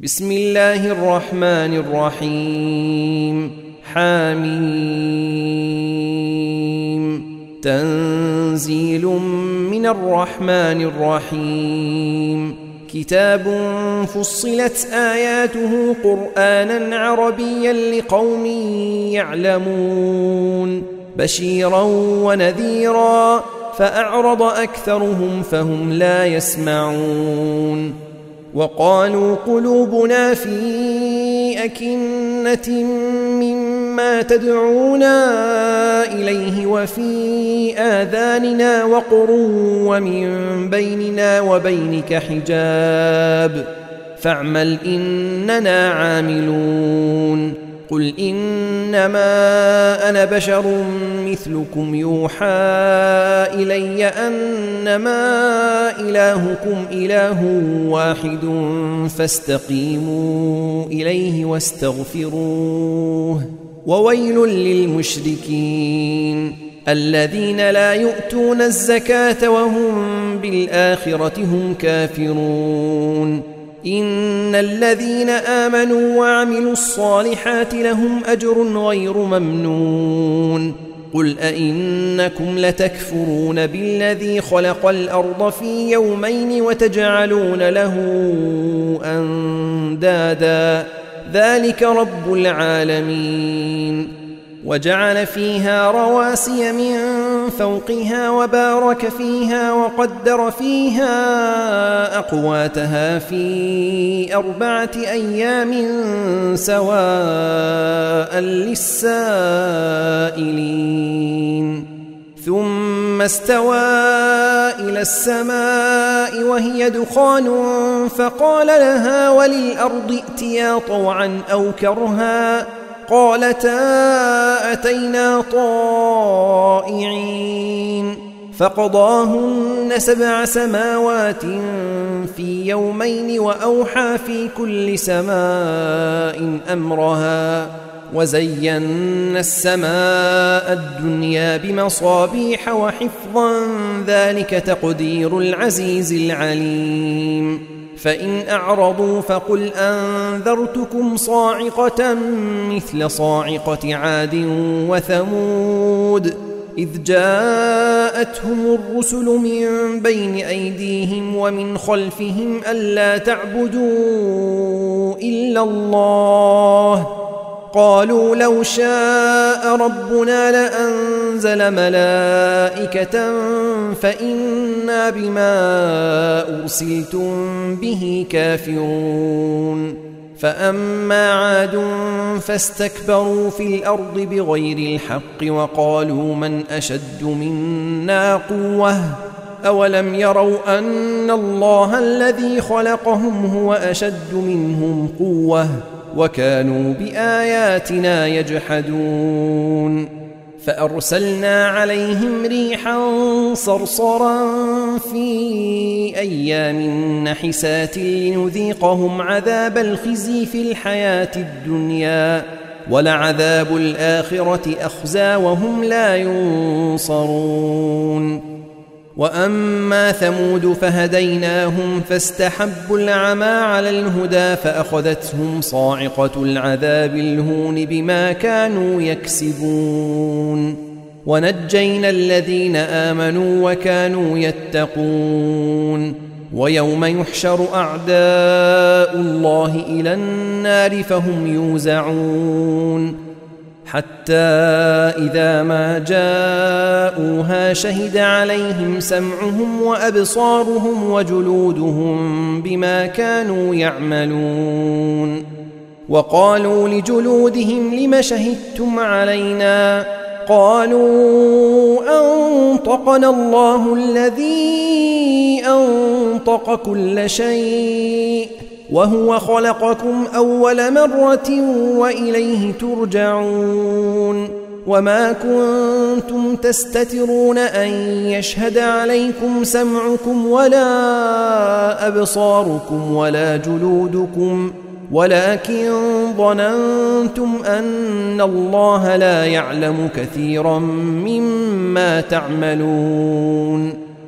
بسم الله الرحمن الرحيم حميم تنزيل من الرحمن الرحيم كتاب فصلت آياته قرآنا عربيا لقوم يعلمون بشيرا ونذيرا فأعرض أكثرهم فهم لا يسمعون وقالوا قلوبنا في أكنة مما تدعونا إليه وفي آذاننا وقر ومن بيننا وبينك حجاب فاعمل إننا عاملون قل إنما أنا بشر مثلكم يوحى إلي أنما إلهكم إله واحد فاستقيموا إليه واستغفروه وويل للمشركين الذين لا يؤتون الزكاة وهم بالآخرة هم كافرون إن الذين آمنوا وعملوا الصالحات لهم أجر غير ممنون قل أئنكم لتكفرون بالذي خلق الأرض في يومين وتجعلون له أندادا ذلك رب العالمين وجعل فيها رواسي من فوقها وبارك فيها وقدر فيها أقواتها في 4 أيام سواء للسائلين ثم استوى إلى السماء وهي دخان فقال لها وللأرض ائتيا طوعا أو كرها قالتا أتينا طائعين فقضاهن 7 سماوات في يومين وأوحى في كل سماء أمرها وزينا السماء الدنيا بمصابيح وحفظا ذلك تقدير العزيز العليم فإن أعرضوا فقل أنذرتكم صاعقة مثل صاعقة عاد وثمود إذ جاءتهم الرسل من بين أيديهم ومن خلفهم ألا تعبدوا إلا الله قالوا لو شاء ربنا لأنزل ملائكة فإنا بما أرسلتم به كافرون فأما عاد فاستكبروا في الأرض بغير الحق وقالوا من أشد منا قوة أولم يروا أن الله الذي خلقهم هو أشد منهم قوة وكانوا بآياتنا يجحدون فأرسلنا عليهم ريحا صرصرا في أيام نحسات لنذيقهم عذاب الخزي في الحياة الدنيا ولعذاب الآخرة أخزى وهم لا ينصرون وأما ثمود فهديناهم فاستحبوا العمى على الهدى فأخذتهم صاعقة العذاب الهون بما كانوا يكسبون ونجينا الذين آمنوا وكانوا يتقون ويوم يحشر أعداء الله إلى النار فهم يوزعون حتى إذا ما جاءوها شهد عليهم سمعهم وأبصارهم وجلودهم بما كانوا يعملون وقالوا لجلودهم لم شهدتم علينا قالوا أنطقنا الله الذي أنطق كل شيء وهو خلقكم أول مرة وإليه ترجعون وما كنتم تستترون أن يشهد عليكم سمعكم ولا أبصاركم ولا جلودكم ولكن ظننتم أن الله لا يعلم كثيرا مما تعملون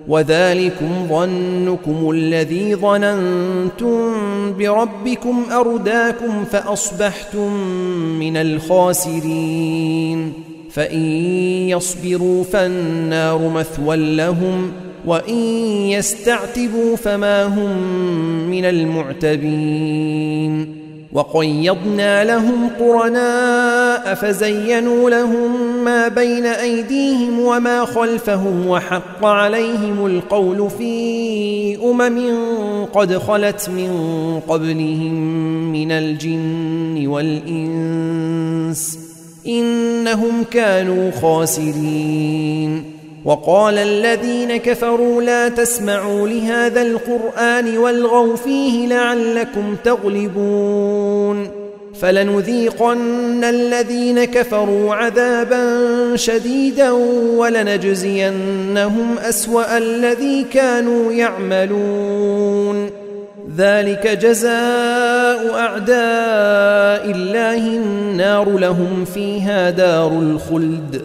وذلكم ظنكم الذي ظننتم بربكم أرداكم فأصبحتم من الخاسرين فإن يصبروا فالنار مثوى لهم وإن يستعتبوا فما هم من المعتبين وقيضنا لهم قرناء فزينوا لهم ما بين أيديهم وما خلفهم وحق عليهم القول في قد خلت من قبلهم من الجن والإنس إنهم كانوا خاسرين وقال الذين كفروا لا تسمعوا لهذا القرآن والغوا فيه لعلكم تغلبون فلنذيقن الذين كفروا عذابا شديدا ولنجزينهم أسوأ الذي كانوا يعملون ذلك جزاء أعداء الله النار لهم فيها دار الخلد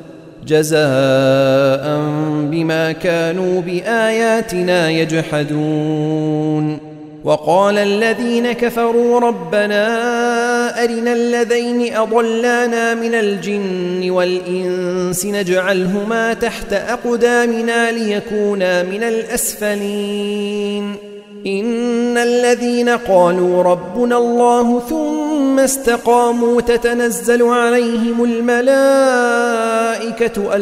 جزاء بما كانوا بآياتنا يجحدون وقال الذين كفروا ربنا أرنا الذين أضلانا من الجن والإنس نجعلهما تحت أقدامنا ليكونا من الأسفلين إن الذين قالوا ربنا الله ثم استقاموا تتنزل عليهم الملائكة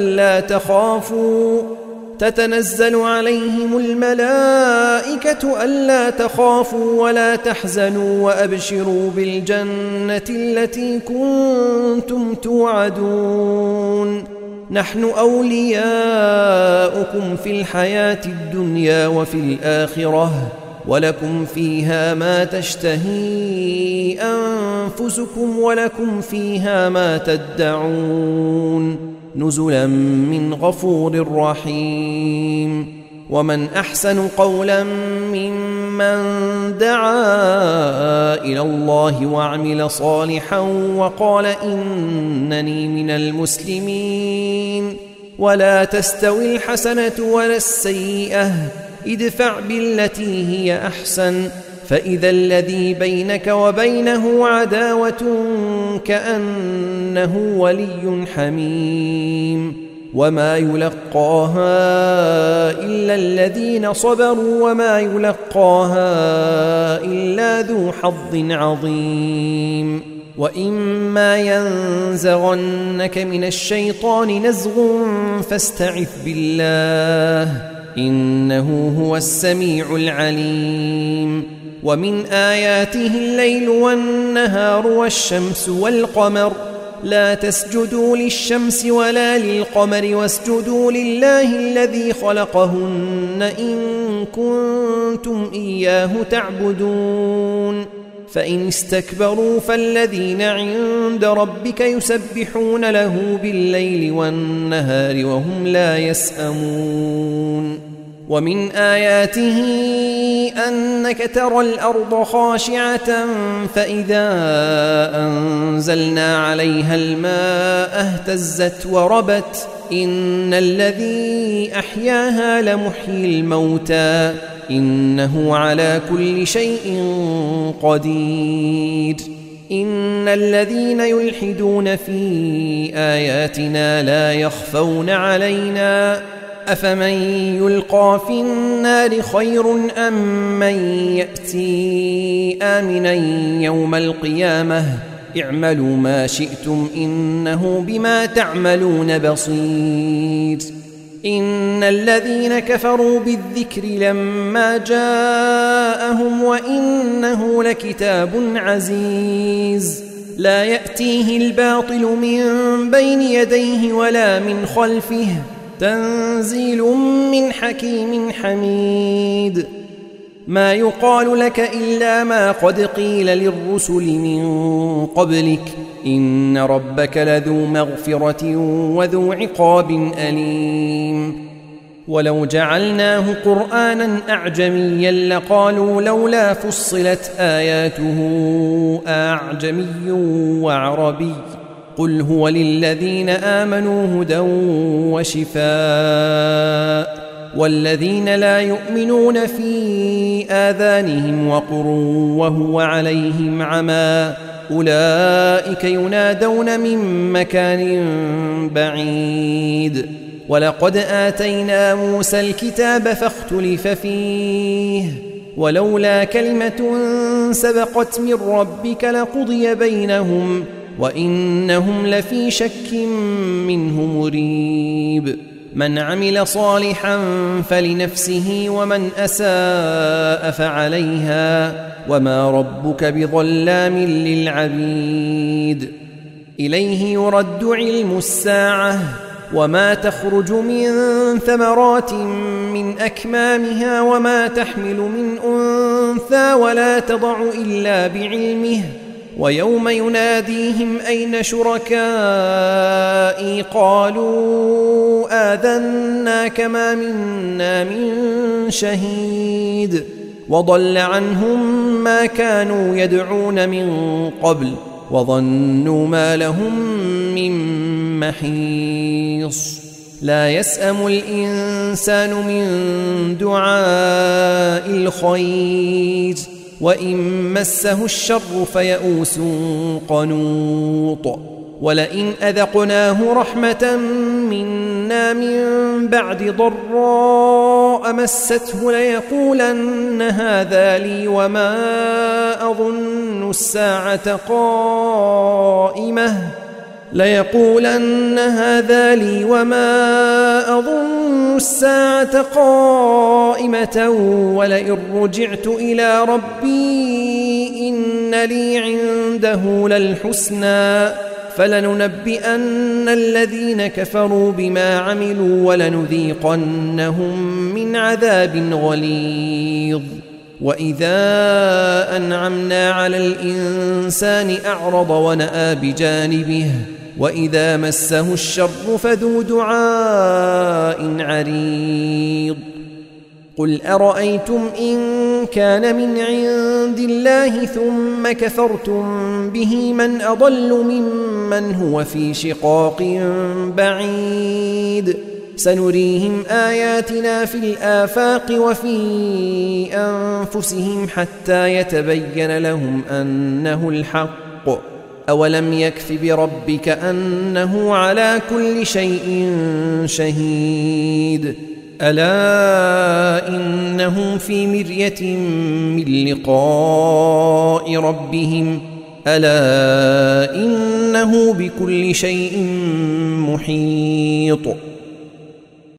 ألا تخافوا ولا تحزنوا وأبشروا بالجنة التي كنتم توعدون نحن أولياؤكم في الحياة الدنيا وفي الآخرة ولكم فيها ما تشتهي أنفسكم ولكم فيها ما تدعون نزلا من غفور رحيم ومن أحسن قولا ممن دعا إلى الله وعمل صالحا وقال إنني من المسلمين ولا تستوي الحسنة ولا السيئة ادفع بالتي هي أحسن فإذا الذي بينك وبينه عداوة كأنه ولي حميم وما يلقاها إلا الذين صبروا وما يلقاها إلا ذو حظ عظيم وإما ينزغنك من الشيطان نزغ فاستعذ بالله إنه هو السميع العليم ومن آياته الليل والنهار والشمس والقمر لا تسجدوا للشمس ولا للقمر واسجدوا لله الذي خلقهن إن كنتم إياه تعبدون فإن استكبروا فالذين عند ربك يسبحون له بالليل والنهار وهم لا يسأمون ومن آياته أنك ترى الأرض خاشعة فإذا أنزلنا عليها الماء اهتزت وربت إن الذي أحياها لمحيي الموتى إنه على كل شيء قدير إن الذين يلحدون في آياتنا لا يخفون علينا أفمن يلقى في النار خير أم من يأتي آمنا يوم القيامة اعملوا ما شئتم إنه بما تعملون بصير إن الذين كفروا بالذكر لما جاءهم وإنه لكتاب عزيز لا يأتيه الباطل من بين يديه ولا من خلفه تنزيل من حكيم حميد ما يقال لك إلا ما قد قيل للرسل من قبلك إن ربك لذو مغفرة وذو عقاب أليم ولو جعلناه قرآنا أعجميا لقالوا لولا فصلت آياته أعجمي وعربي قل هو للذين آمنوا هدى وشفاء والذين لا يؤمنون في آذانهم وقر وهو عليهم عمى أولئك ينادون من مكان بعيد ولقد آتينا موسى الكتاب فاختلف فيه ولولا كلمة سبقت من ربك لقضي بينهم وإنهم لفي شك منه مريب من عمل صالحا فلنفسه ومن أساء فعليها وما ربك بظلام للعبيد إليه يرد علم الساعة وما تخرج من ثمرات من أكمامها وما تحمل من أنثى ولا تضع إلا بعلمه ويوم يناديهم أين شركائي قالوا آذناك ما منا من شهيد وضل عنهم ما كانوا يدعون من قبل وظنوا ما لهم من محيص لا يسأم الإنسان من دعاء الخير وإن مسه الشر فيئوس قنوط ولئن أذقناه رحمة منا من بعد ضراء مسته ليقولن هذا لي وما أظن الساعة قائمة ولئن رجعت إلى ربي إن لي عنده للحسنى فلننبئن الذين كفروا بما عملوا ولنذيقنهم من عذاب غليظ وإذا أنعمنا على الإنسان أعرض ونأى بجانبه وإذا مسه الشر فذو دعاء عريض قل أرأيتم إن كان من عند الله ثم كفرتم به من أضل ممن هو في شقاق بعيد سنريهم آياتنا في الآفاق وفي أنفسهم حتى يتبين لهم أنه الحق أولم يكف بربك أنه على كل شيء شهيد ألا إنهم في مرية من لقاء ربهم ألا إنه بكل شيء محيط